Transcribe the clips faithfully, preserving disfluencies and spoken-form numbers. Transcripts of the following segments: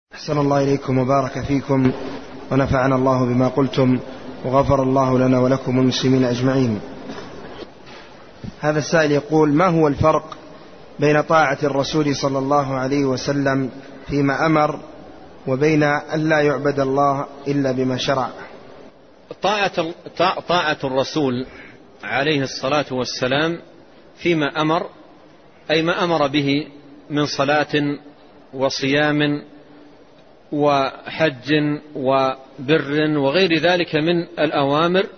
أحسن الله إليكم وبارك فيكم ونفعنا الله بما قلتم وغفر الله لنا ولكم والمسلمين أجمعين. هذا السائل يقول: ما هو الفرق بين طاعة الرسول صلى الله عليه وسلم فيما أمر وبين أن لا يعبد الله إلا بما شرع؟ طاعة, طاعة الرسول عليه الصلاة والسلام فيما أمر، أي ما أمر به من صلاة وصيام وحج وبر وغير ذلك من الأوامر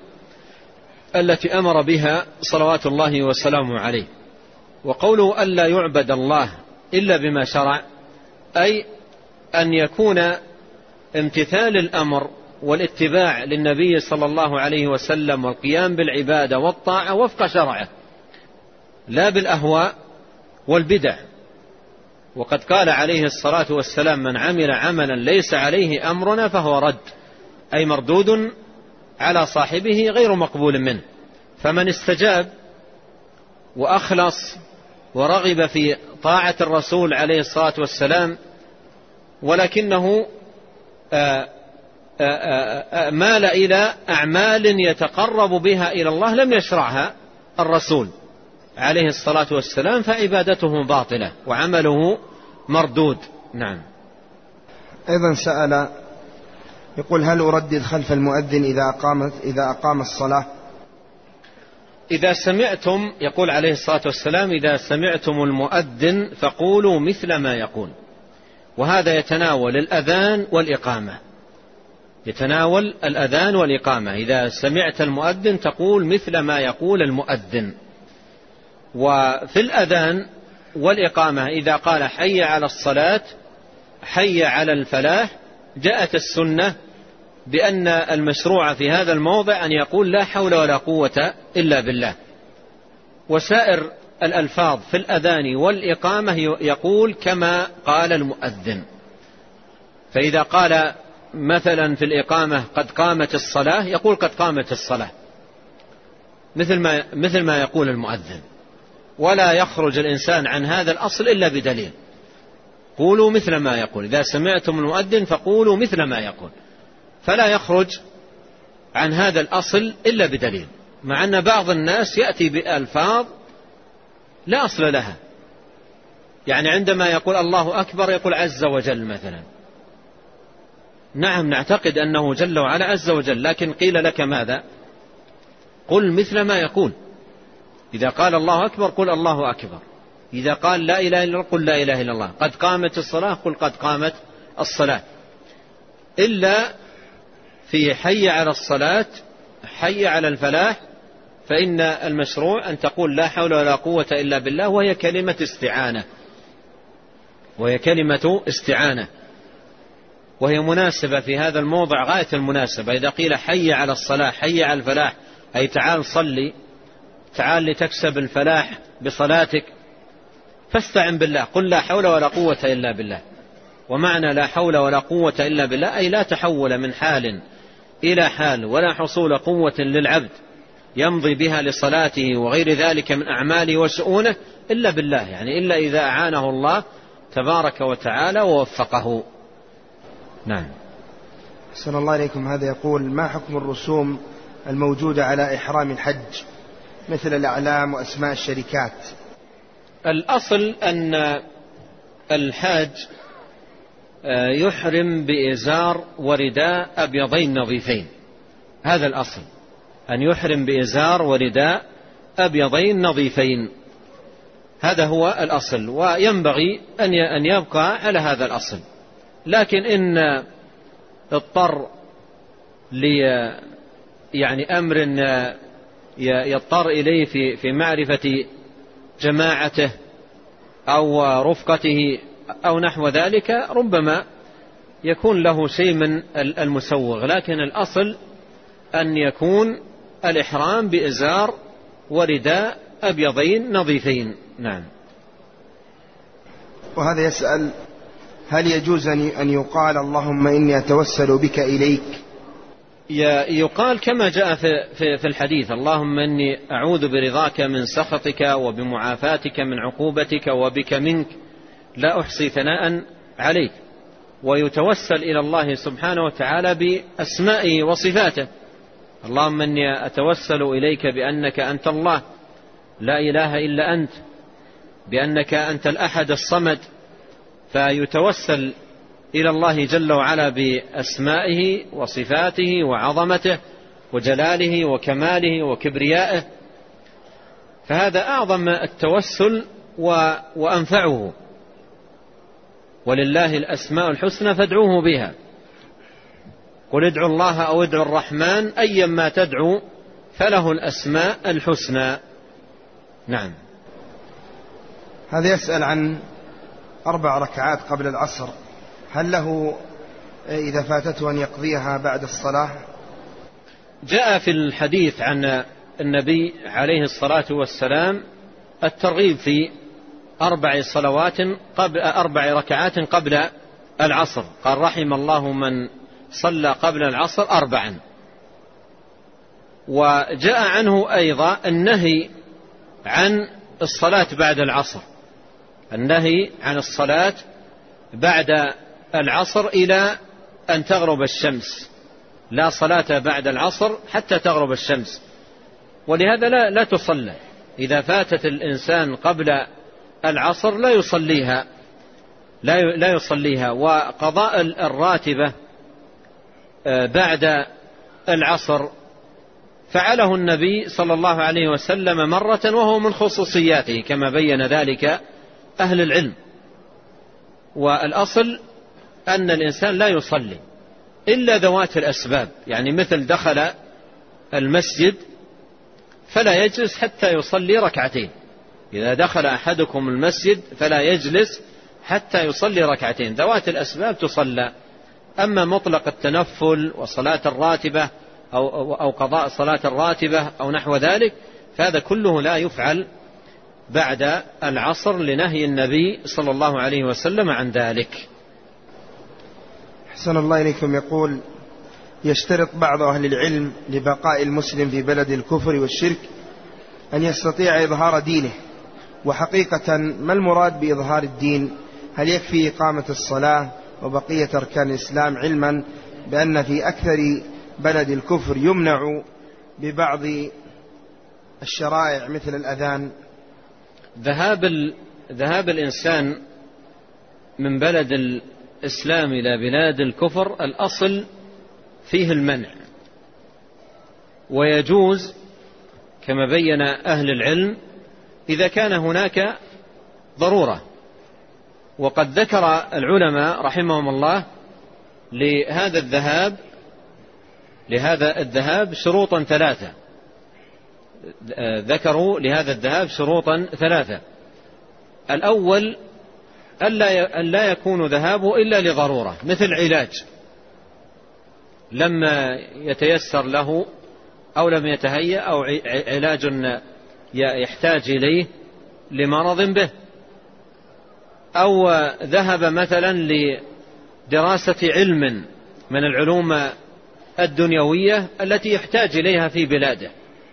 التي أمر بها صلوات الله وسلامه عليه. وقوله ألا يعبد الله إلا بما شرع، أي أن يكون امتثال الأمر والاتباع للنبي صلى الله عليه وسلم والقيام بالعبادة والطاعة وفق شرعه، لا بالأهواء والبدع. وقد قال عليه الصلاة والسلام: من عمل عملا ليس عليه أمرنا فهو رد، أي مردود على صاحبه غير مقبول منه. فمن استجاب وأخلص ورغب في طاعة الرسول عليه الصلاة والسلام ولكنه آآ آآ مال إلى أعمال يتقرب بها إلى الله لم يشرعها الرسول عليه الصلاة والسلام، فعبادته باطلة وعمله مردود. نعم. أيضا سأل يقول: هل أردد خلف المؤذن إذا أقام, إذا أقام الصلاة؟ إذا سمعتم، يقول عليه الصلاة والسلام: إذا سمعتم المؤذن فقولوا مثل ما يقول. وهذا يتناول الأذان والإقامة، يتناول الأذان والإقامة. إذا سمعت المؤذن تقول مثل ما يقول المؤذن. وفي الأذان والإقامة إذا قال حي على الصلاة حي على الفلاح، جاءت السنة بأن المشروع في هذا الموضع أن يقول لا حول ولا قوة إلا بالله. وسائر الألفاظ في الأذان والإقامة يقول كما قال المؤذن. فإذا قال مثلا في الإقامة قد قامت الصلاة، يقول قد قامت الصلاة مثل ما, مثل ما يقول المؤذن. ولا يخرج الإنسان عن هذا الأصل إلا بدليل. قولوا مثل ما يقول، إذا سمعتم المؤذن فقولوا مثل ما يقول. فلا يخرج عن هذا الأصل إلا بدليل، مع أن بعض الناس يأتي بألفاظ لا أصل لها. يعني عندما يقول الله أكبر يقول عز وجل مثلا. نعم، نعتقد أنه جل وعلا عز وجل، لكن قيل لك ماذا؟ قل مثل ما يقول. إذا قال الله أكبر قل الله أكبر. إذا قال لا إله إلا الله قل لا إله إلا الله. قد قامت الصلاة قل قد قامت الصلاة. إلا في حي على الصلاة حي على الفلاح فإن المشروع أن تقول لا حول ولا قوة إلا بالله، وهي كلمة استعانة، وهي كلمة استعانة وهي مناسبة في هذا الموضع غاية المناسبة. إذا قيل حي على الصلاة حي على الفلاح، أي تعال صلي، تعال لتكسب الفلاح بصلاتك، فاستعن بالله، قل لا حول ولا قوة إلا بالله. ومعنى لا حول ولا قوة إلا بالله أي لا تحول من حال إلى حال ولا حصول قوة للعبد يمضي بها لصلاته وغير ذلك من أعماله وشؤونه إلا بالله، يعني إلا إذا أعانه الله تبارك وتعالى ووفقه. نعم. أحسن الله إليكم. هذا يقول: ما حكم الرسوم الموجودة على إحرام الحج مثل الأعلام وأسماء الشركات؟ الأصل أن الحاج يحرم بإزار ورداء أبيضين نظيفين. هذا الأصل، أن يحرم بإزار ورداء أبيضين نظيفين. هذا هو الأصل، وينبغي أن يبقى على هذا الأصل. لكن إن اضطر لي يعني أمر يضطر إليه في في معرفة جماعته أو رفقته أو نحو ذلك، ربما يكون له شيء من المسوغ. لكن الأصل أن يكون الإحرام بإزار ورداء أبيضين نظيفين. نعم. وهذا يسأل: هل يجوز أن يقال اللهم إني أتوسل بك إليك؟ يقال كما جاء في الحديث: اللهم إني أعوذ برضاك من سخطك وبمعافاتك من عقوبتك وبك منك لا أحصي ثناء عليك. ويتوسل إلى الله سبحانه وتعالى بأسمائه وصفاته. اللهم إني أتوسل إليك بأنك أنت الله لا إله إلا أنت، بأنك أنت الأحد الصمد، فيتوسل إلى الله جل وعلا بأسمائه وصفاته وعظمته وجلاله وكماله وكبريائه، فهذا أعظم التوسل وأنفعه. ولله الأسماء الحسنى فادعوه بها، قل ادعوا الله أو ادعوا الرحمن أيما تدعو فله الأسماء الحسنى. نعم. هذا يسأل عن أربع ركعات قبل العصر، هل له إذا فاتته أن يقضيها بعد الصلاة؟ جاء في الحديث عن النبي عليه الصلاة والسلام الترغيب في أربع صلوات قبل أربع ركعات قبل العصر، قال رحم الله من صلى قبل العصر أربعا. وجاء عنه أيضا النهي عن الصلاة بعد العصر، النهي عن الصلاة بعد العصر إلى أن تغرب الشمس، لا صلاة بعد العصر حتى تغرب الشمس. ولهذا لا, لا تصلى إذا فاتت الإنسان قبل العصر لا يصليها لا لا يصليها. وقضاء الراتبة بعد العصر فعله النبي صلى الله عليه وسلم مرة وهو من خصوصياته كما بين ذلك أهل العلم. والأصل أن الإنسان لا يصلي إلا ذوات الأسباب، يعني مثل دخل المسجد فلا يجلس حتى يصلي ركعتين، إذا دخل أحدكم المسجد فلا يجلس حتى يصلي ركعتين، ذوات الأسباب تصلى. أما مطلق التنفل وصلاة الراتبة أو, أو قضاء صلاة الراتبة أو نحو ذلك فهذا كله لا يفعل بعد العصر لنهي النبي صلى الله عليه وسلم عن ذلك. أحسن الله إليكم. يقول يشترط بعض أهل العلم لبقاء المسلم في بلد الكفر والشرك أن يستطيع إظهار دينه، وحقيقة ما المراد بإظهار الدين؟ هل يكفي إقامة الصلاة وبقية أركان الإسلام، علما بأن في أكثر بلد الكفر يمنع ببعض الشرائع مثل الأذان؟ ذهاب ذهاب الإنسان من بلد الإسلام إلى بلاد الكفر الأصل فيه المنع، ويجوز كما بين أهل العلم إذا كان هناك ضرورة. وقد ذكر العلماء رحمهم الله لهذا الذهاب لهذا الذهاب شروطا ثلاثة، ذكروا لهذا الذهاب شروطا ثلاثة. الأول أن لا يكون ذهابه إلا لضرورة، مثل علاج لما يتيسر له أو لم يتهيأ، أو علاج يحتاج إليه لمرض به، أو ذهب مثلا لدراسة علم من العلوم الدنيوية التي يحتاج إليها في بلاده.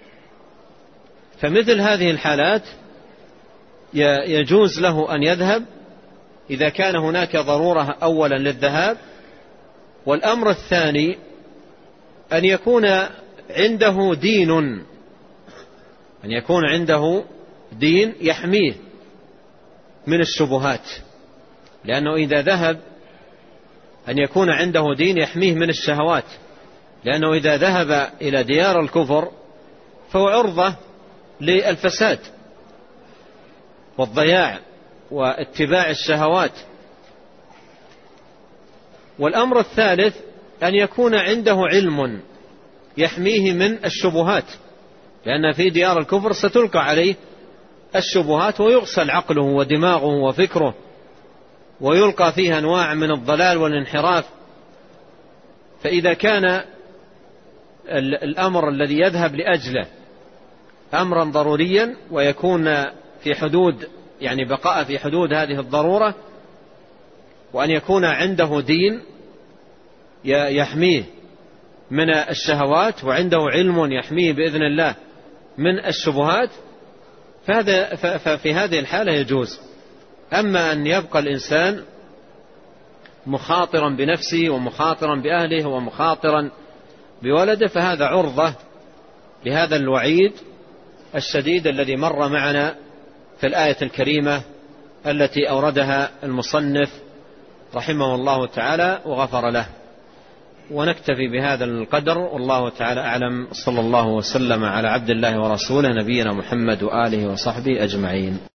فمثل هذه الحالات يجوز له أن يذهب إذا كان هناك ضرورة أولا للذهاب. والأمر الثاني أن يكون عنده دين أن يكون عنده دين يحميه من الشبهات، لأنه إذا ذهب أن يكون عنده دين يحميه من الشهوات، لأنه إذا ذهب إلى ديار الكفر فهو عرضة للفساد والضياع واتباع الشهوات. والأمر الثالث أن يكون عنده علم يحميه من الشبهات، لأن في ديار الكفر ستلقى عليه الشبهات ويغسل عقله ودماغه وفكره، ويلقى فيها أنواع من الضلال والانحراف. فإذا كان الأمر الذي يذهب لأجله أمرا ضروريا ويكون في حدود يعني بقاء في حدود هذه الضرورة، وأن يكون عنده دين يحميه من الشهوات وعنده علم يحميه بإذن الله من الشبهات، فهذا ففي هذه الحالة يجوز. أما أن يبقى الإنسان مخاطرا بنفسه ومخاطرا بأهله ومخاطرا بولده، فهذا عرضة لهذا الوعيد الشديد الذي مر معنا في الآية الكريمة التي أوردها المصنف رحمه الله تعالى وغفر له. ونكتفي بهذا القدر، والله تعالى أعلم. صلى الله وسلم على عبد الله ورسوله نبينا محمد وآله وصحبه أجمعين.